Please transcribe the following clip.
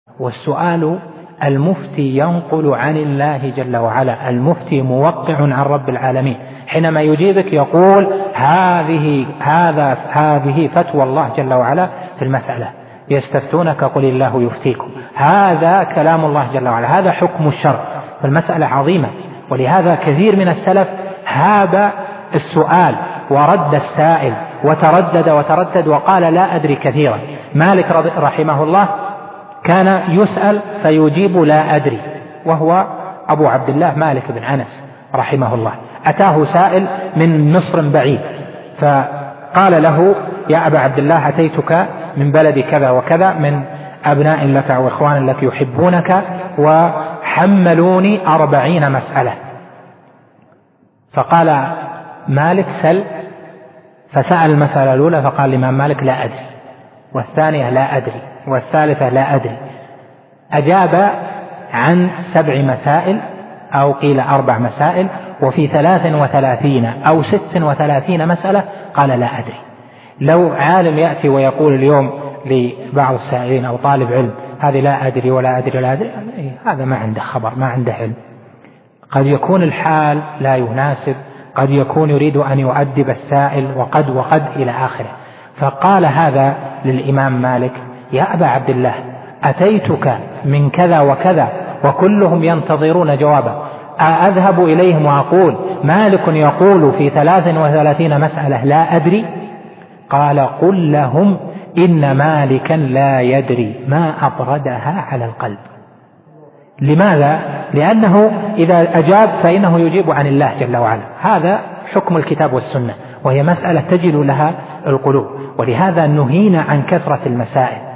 والسؤال المفتي ينقل عن الله جل وعلا، المفتي موقع عن رب العالمين، حينما يجيبك يقول هذه فتوى الله جل وعلا في المسألة، يستفتونك قل الله يفتيكم، هذا كلام الله جل وعلا، هذا حكم الشرع، فالمسألة عظيمة. ولهذا كثير من السلف هاب السؤال ورد السائل وتردد وقال لا أدري كثيرا. مالك رحمه الله كان يسأل فيجيب لا أدري، وهو أبو عبد الله مالك بن أنس رحمه الله. أتاه سائل من مصر بعيد فقال له يا أبا عبد الله أتيتك من بلد كذا وكذا من أبناء لك أو إخوان لك يحبونك وحملوني 40 مسألة. فقال مالك سل، فسأل المسألة الأولى فقال الإمام مالك لا أدري، والثانية لا أدري، والثالثة لا أدري. أجاب عن 7 مسائل أو قيل 4 مسائل، وفي 33 أو 36 مسألة قال لا أدري. لو عالم يأتي ويقول اليوم لبعض السائلين أو طالب علم هذه لا أدري ولا أدري ولا أدري، هذا ما عنده خبر، ما عنده علم. قد يكون الحال لا يناسب، قد يكون يريد أن يؤدب السائل، وقد إلى آخره. فقال هذا للإمام مالك يا أبا عبد الله أتيتك من كذا وكذا وكلهم ينتظرون جوابا، أذهب إليهم وأقول مالك يقول في 33 مسألة لا أدري؟ قال قل لهم إن مالكا لا يدري ما أبردها على القلب. لماذا؟ لأنه إذا أجاب فإنه يجيب عن الله جل وعلا، هذا حكم الكتاب والسنة، وهي مسألة تجل لها القلوب. ولهذا نهينا عن كثرة المسائل،